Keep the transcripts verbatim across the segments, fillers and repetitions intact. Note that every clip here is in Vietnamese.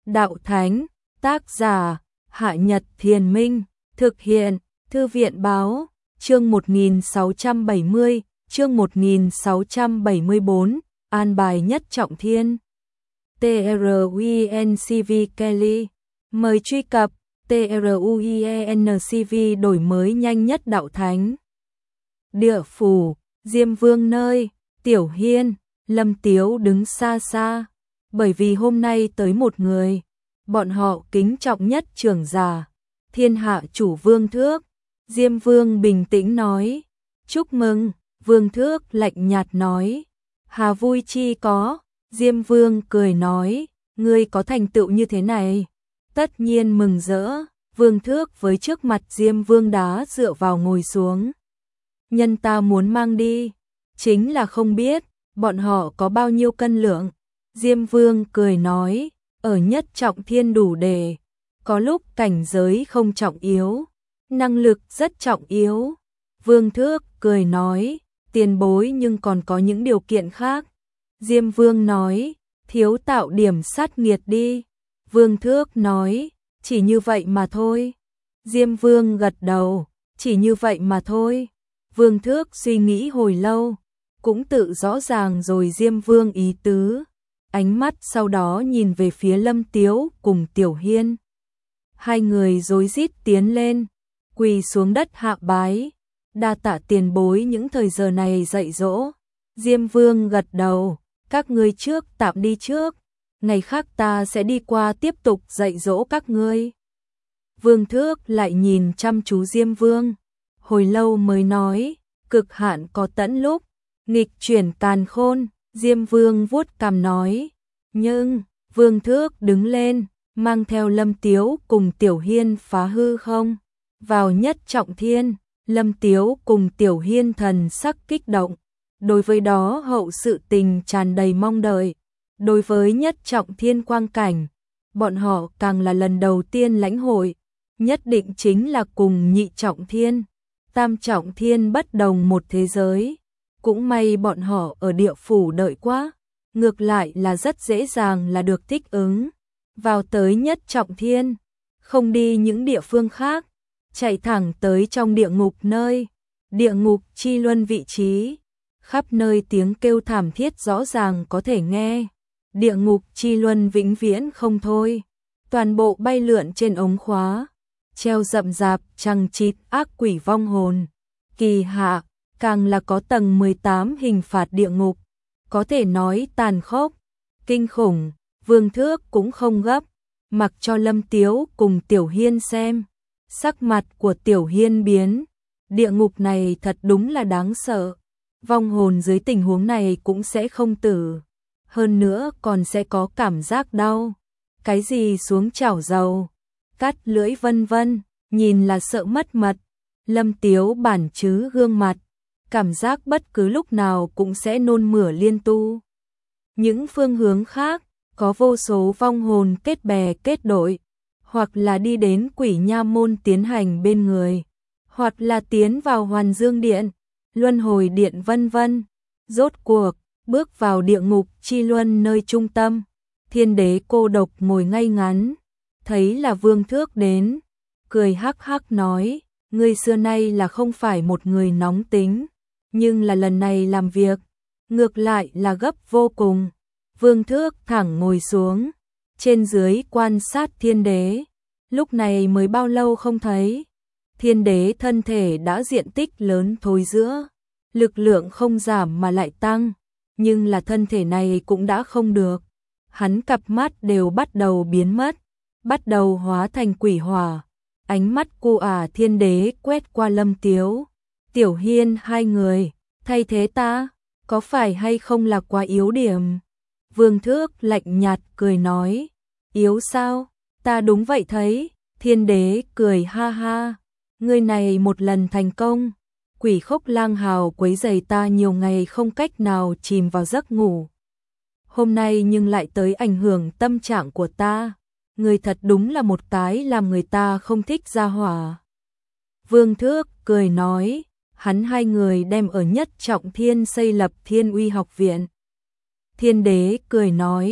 Đạo Thánh, tác giả, Hạ Nhật Thiền Minh, thực hiện, Thư viện Báo, chương một nghìn sáu trăm bảy mươi, chương một nghìn sáu trăm bảy mươi tư, an bài Nhất Trọng Thiên. TRUENCV Kelly, mời truy cập TRUENCV đổi mới nhanh nhất Đạo Thánh. Địa phủ, Diêm Vương nơi, Tiểu Hiên, Lâm Tiếu đứng xa xa, bởi vì hôm nay tới một người, bọn họ kính trọng nhất trưởng giả, thiên hạ chủ Vương Thước. Diêm Vương bình tĩnh nói, chúc mừng. Vương Thước lạnh nhạt nói, hà vui chi có. Diêm Vương cười nói, ngươi có thành tựu như thế này, tất nhiên mừng rỡ. Vương Thước với trước mặt Diêm Vương đá dựa vào ngồi xuống. Nhân ta muốn mang đi, chính là không biết bọn họ có bao nhiêu cân lượng. Diêm Vương cười nói, ở Nhất Trọng Thiên đủ để, có lúc cảnh giới không trọng yếu, năng lực rất trọng yếu. Vương Thước cười nói, tiền bối nhưng còn có những điều kiện khác. Diêm Vương nói, thiếu tạo điểm sát nghiệt đi. Vương Thước nói, chỉ như vậy mà thôi. Diêm Vương gật đầu, chỉ như vậy mà thôi. Vương Thước suy nghĩ hồi lâu, cũng tự rõ ràng rồi Diêm Vương ý tứ. Ánh mắt sau đó nhìn về phía Lâm Tiếu cùng Tiểu Hiên. Hai người rối rít tiến lên, quỳ xuống đất hạ bái, đa tạ tiền bối những thời giờ này dạy dỗ. Diêm Vương gật đầu, các ngươi trước tạm đi trước, ngày khác ta sẽ đi qua tiếp tục dạy dỗ các ngươi. Vương Thước lại nhìn chăm chú Diêm Vương, hồi lâu mới nói, cực hạn có tận lúc, nghịch chuyển càn khôn. Diêm Vương vuốt cằm nói, nhưng, Vương Thước đứng lên, mang theo Lâm Tiếu cùng Tiểu Hiên phá hư không, vào Nhất Trọng Thiên. Lâm Tiếu cùng Tiểu Hiên thần sắc kích động, đối với đó hậu sự tình tràn đầy mong đợi. Đối với Nhất Trọng Thiên quang cảnh, bọn họ càng là lần đầu tiên lãnh hội, nhất định chính là cùng Nhị Trọng Thiên, Tam Trọng Thiên bất đồng một thế giới. Cũng may bọn họ ở địa phủ đợi quá, ngược lại là rất dễ dàng là được thích ứng. Vào tới Nhất Trọng Thiên, không đi những địa phương khác, chạy thẳng tới trong địa ngục nơi, địa ngục chi luân vị trí. Khắp nơi tiếng kêu thảm thiết rõ ràng có thể nghe, địa ngục chi luân vĩnh viễn không thôi. Toàn bộ bay lượn trên ống khóa, treo rậm rạp chằng chịt ác quỷ vong hồn. Kỳ hạ, càng là có tầng mười tám hình phạt địa ngục, có thể nói tàn khốc, kinh khủng. Vương Thước cũng không gấp, mặc cho Lâm Tiếu cùng Tiểu Hiên xem. Sắc mặt của Tiểu Hiên biến, địa ngục này thật đúng là đáng sợ. Vong hồn dưới tình huống này cũng sẽ không tử, hơn nữa còn sẽ có cảm giác đau. Cái gì xuống chảo dầu, cắt lưỡi vân vân, nhìn là sợ mất mật. Lâm Tiếu bản chứ gương mặt, cảm giác bất cứ lúc nào cũng sẽ nôn mửa liên tu. Những phương hướng khác, có vô số vong hồn kết bè kết đội, hoặc là đi đến Quỷ Nha Môn tiến hành bên người, hoặc là tiến vào Hoàn Dương Điện, Luân Hồi Điện vân vân. Rốt cuộc, bước vào địa ngục chi luân nơi trung tâm, Thiên Đế cô độc ngồi ngay ngắn, thấy là Vương Thước đến, cười hắc hắc nói, ngươi xưa nay là không phải một người nóng tính, nhưng là lần này làm việc, ngược lại là gấp vô cùng. Vương Thước thẳng ngồi xuống, trên dưới quan sát Thiên Đế. Lúc này mới bao lâu không thấy, Thiên Đế thân thể đã diện tích lớn thối giữa, lực lượng không giảm mà lại tăng, nhưng là thân thể này cũng đã không được. Hắn cặp mắt đều bắt đầu biến mất, bắt đầu hóa thành quỷ hỏa. Ánh mắt cô ả Thiên Đế quét qua Lâm Tiếu, Tiểu Hiên hai người, thay thế ta, có phải hay không là quá yếu điểm? Vương Thước lạnh nhạt cười nói, yếu sao? Ta đúng vậy thấy. Thiên Đế cười ha ha, ngươi này một lần thành công, quỷ khốc lang hào quấy rầy ta nhiều ngày không cách nào chìm vào giấc ngủ. Hôm nay nhưng lại tới ảnh hưởng tâm trạng của ta, ngươi thật đúng là một cái làm người ta không thích ra hỏa. Vương Thước cười nói, hắn hai người đem ở Nhất Trọng Thiên xây lập Thiên Uy học viện. Thiên Đế cười nói,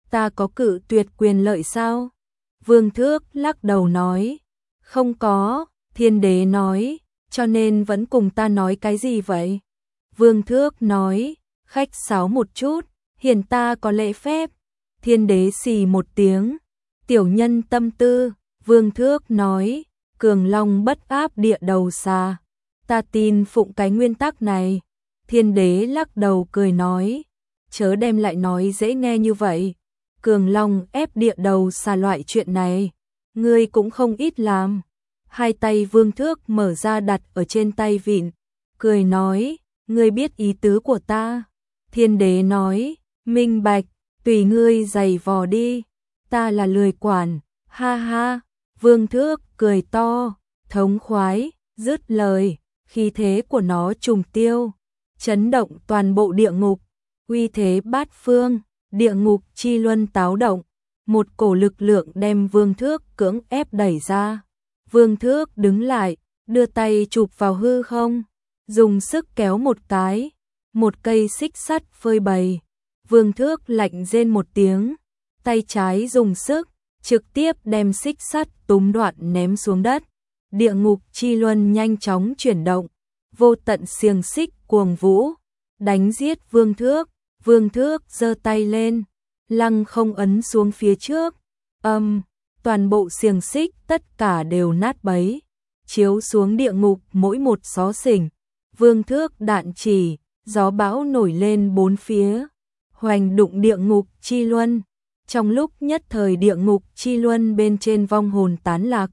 ta có cự tuyệt quyền lợi sao? Vương Thước lắc đầu nói, không có. Thiên đế nói, cho nên vẫn cùng ta nói cái gì vậy? Vương Thước nói, khách sáo một chút, hiền ta có lễ phép. Thiên đế xì một tiếng, tiểu nhân tâm tư. Vương Thước nói, cường long bất áp địa đầu xà, ta tin phụng cái nguyên tắc này. Thiên đế lắc đầu cười nói, chớ đem lại nói dễ nghe như vậy. Cường long ép địa đầu xà loại chuyện này, ngươi cũng không ít làm. Hai tay Vương Thước mở ra đặt ở trên tay vịn, cười nói, ngươi biết ý tứ của ta. Thiên đế nói, minh bạch, tùy ngươi giày vò đi, ta là lười quản, ha ha. Vương Thước cười to, thống khoái, dứt lời, khí thế của nó trùng tiêu, chấn động toàn bộ địa ngục, uy thế bát phương, địa ngục chi luân táo động, một cổ lực lượng đem Vương Thước cưỡng ép đẩy ra. Vương Thước đứng lại, đưa tay chụp vào hư không, dùng sức kéo một cái, một cây xích sắt phơi bày. Vương Thước lạnh rên một tiếng, tay trái dùng sức, trực tiếp đem xích sắt túm đoạn ném xuống đất. Địa ngục chi luân nhanh chóng chuyển động, vô tận xiềng xích cuồng vũ, đánh giết Vương Thước. Vương Thước giơ tay lên, lăng không ấn xuống phía trước, âm, um, toàn bộ xiềng xích tất cả đều nát bấy, chiếu xuống địa ngục mỗi một xó xỉnh. Vương Thước đạn chỉ, gió bão nổi lên bốn phía, hoành đụng địa ngục chi luân. Trong lúc nhất thời địa ngục chi luân bên trên vong hồn tán lạc,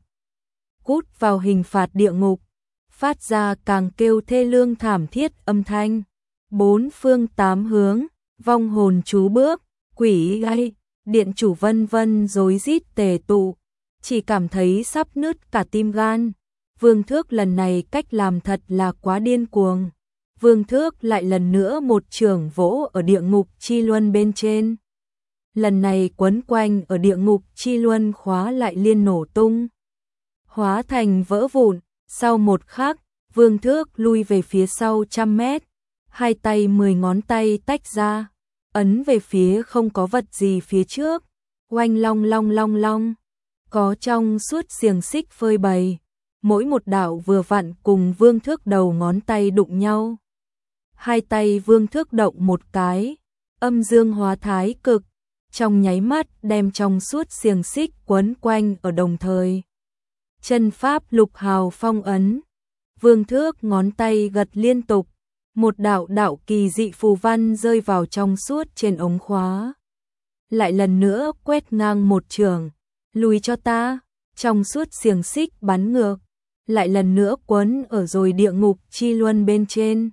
cút vào hình phạt địa ngục, phát ra càng kêu thê lương thảm thiết âm thanh. Bốn phương tám hướng, vong hồn trú bước, quỷ gai, điện chủ vân vân rối rít tề tụ, chỉ cảm thấy sắp nứt cả tim gan. Vương Thước lần này cách làm thật là quá điên cuồng. Vương Thước lại lần nữa một chưởng vỗ ở địa ngục chi luân bên trên. Lần này quấn quanh ở địa ngục chi luân khóa lại liên nổ tung, hóa thành vỡ vụn. Sau một khắc, Vương Thước lui về phía sau trăm mét, hai tay mười ngón tay tách ra, ấn về phía không có vật gì phía trước, oanh long long long long, có trong suốt xiềng xích phơi bày, mỗi một đạo vừa vặn cùng Vương Thước đầu ngón tay đụng nhau. Hai tay Vương Thước động một cái, âm dương hóa thái cực, trong nháy mắt đem trong suốt xiềng xích quấn quanh ở đồng thời. Chân pháp lục hào phong ấn, Vương Thước ngón tay gật liên tục, một đạo đạo kỳ dị phù văn rơi vào trong suốt trên ống khóa. Lại lần nữa quét ngang một trường, lùi cho ta, trong suốt xiềng xích bắn ngược, lại lần nữa quấn ở rồi địa ngục chi luân bên trên.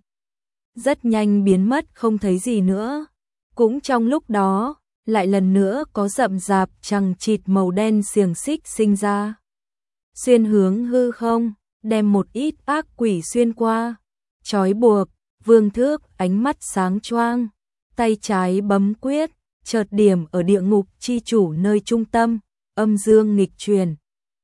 Rất nhanh biến mất không thấy gì nữa. Cũng trong lúc đó, lại lần nữa có rậm rạp chằng chịt màu đen xiềng xích sinh ra, xuyên hướng hư không, đem một ít ác quỷ xuyên qua, trói buộc. Vương Thước ánh mắt sáng choang, tay trái bấm quyết, chợt điểm ở địa ngục chi chủ nơi trung tâm, âm dương nghịch truyền,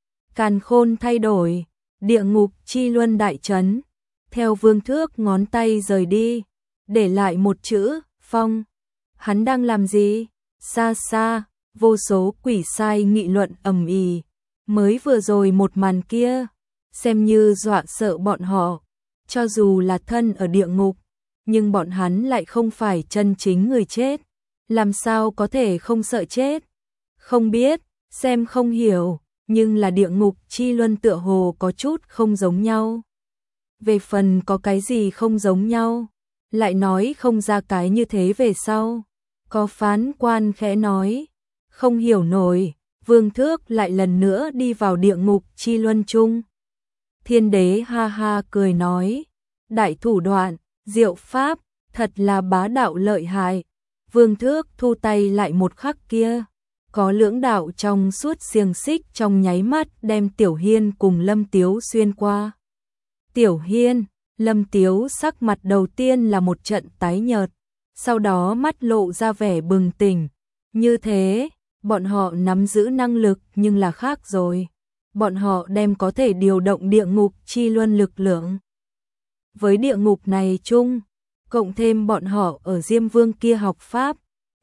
càn khôn thay đổi, địa ngục chi luân đại chấn. Theo Vương Thước ngón tay rời đi, để lại một chữ phong. Hắn đang làm gì? Xa xa, vô số quỷ sai nghị luận ầm ĩ. Mới vừa rồi một màn kia, xem như dọa sợ bọn họ. Cho dù là thân ở địa ngục, nhưng bọn hắn lại không phải chân chính người chết. Làm sao có thể không sợ chết? Không biết, xem không hiểu, nhưng là địa ngục chi luân tựa hồ có chút không giống nhau. Về phần có cái gì không giống nhau, lại nói không ra cái như thế về sau. Có phán quan khẽ nói, không hiểu nổi. Vương Thước lại lần nữa đi vào địa ngục chi luân chung. Thiên đế ha ha cười nói, đại thủ đoạn, diệu pháp, thật là bá đạo lợi hại. Vương Thước thu tay lại một khắc kia, có lưỡng đạo trong suốt xiềng xích trong nháy mắt đem Tiểu Hiên cùng Lâm Tiếu xuyên qua. Tiểu Hiên, Lâm Tiếu sắc mặt đầu tiên là một trận tái nhợt, sau đó mắt lộ ra vẻ bừng tỉnh. Như thế, bọn họ nắm giữ năng lực nhưng là khác rồi. Bọn họ đem có thể điều động địa ngục chi luân lực lượng. Với địa ngục này chung, cộng thêm bọn họ ở Diêm Vương kia học pháp,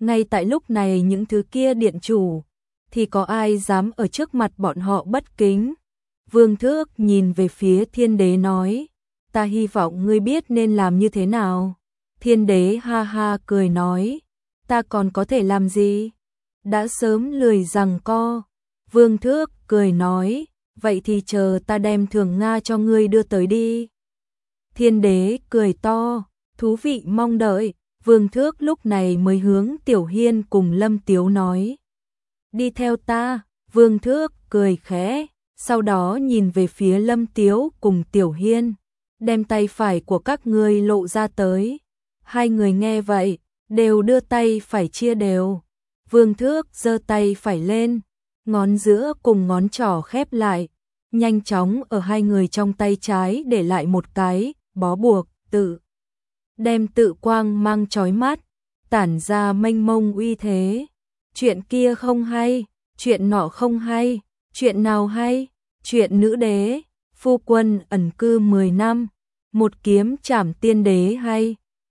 Ngay tại lúc này những thứ kia điện chủ, thì có ai dám ở trước mặt bọn họ bất kính. Vương Thước nhìn về phía Thiên Đế nói, ta hy vọng ngươi biết nên làm như thế nào. Thiên Đế ha ha cười nói, ta còn có thể làm gì? Đã sớm lười giằng co. Vương Thước cười nói, vậy thì chờ ta đem thưởng Nga cho ngươi đưa tới đi. Thiên Đế cười to, thú vị mong đợi. Vương Thước lúc này mới hướng Tiểu Hiên cùng Lâm Tiếu nói, đi theo ta. Vương Thước cười khẽ, sau đó nhìn về phía Lâm Tiếu cùng Tiểu Hiên, đem tay phải của các ngươi lộ ra tới. Hai người nghe vậy, đều đưa tay phải chia đều. Vương Thước giơ tay phải lên, ngón giữa cùng ngón trỏ khép lại, nhanh chóng ở hai người trong tay trái để lại một cái bó buộc, tự đem tự quang mang chói mắt, tản ra mênh mông uy thế. Chuyện kia không hay, chuyện nọ không hay, chuyện nào hay? Chuyện nữ đế, phu quân ẩn cư mười năm, một kiếm trảm tiên đế hay?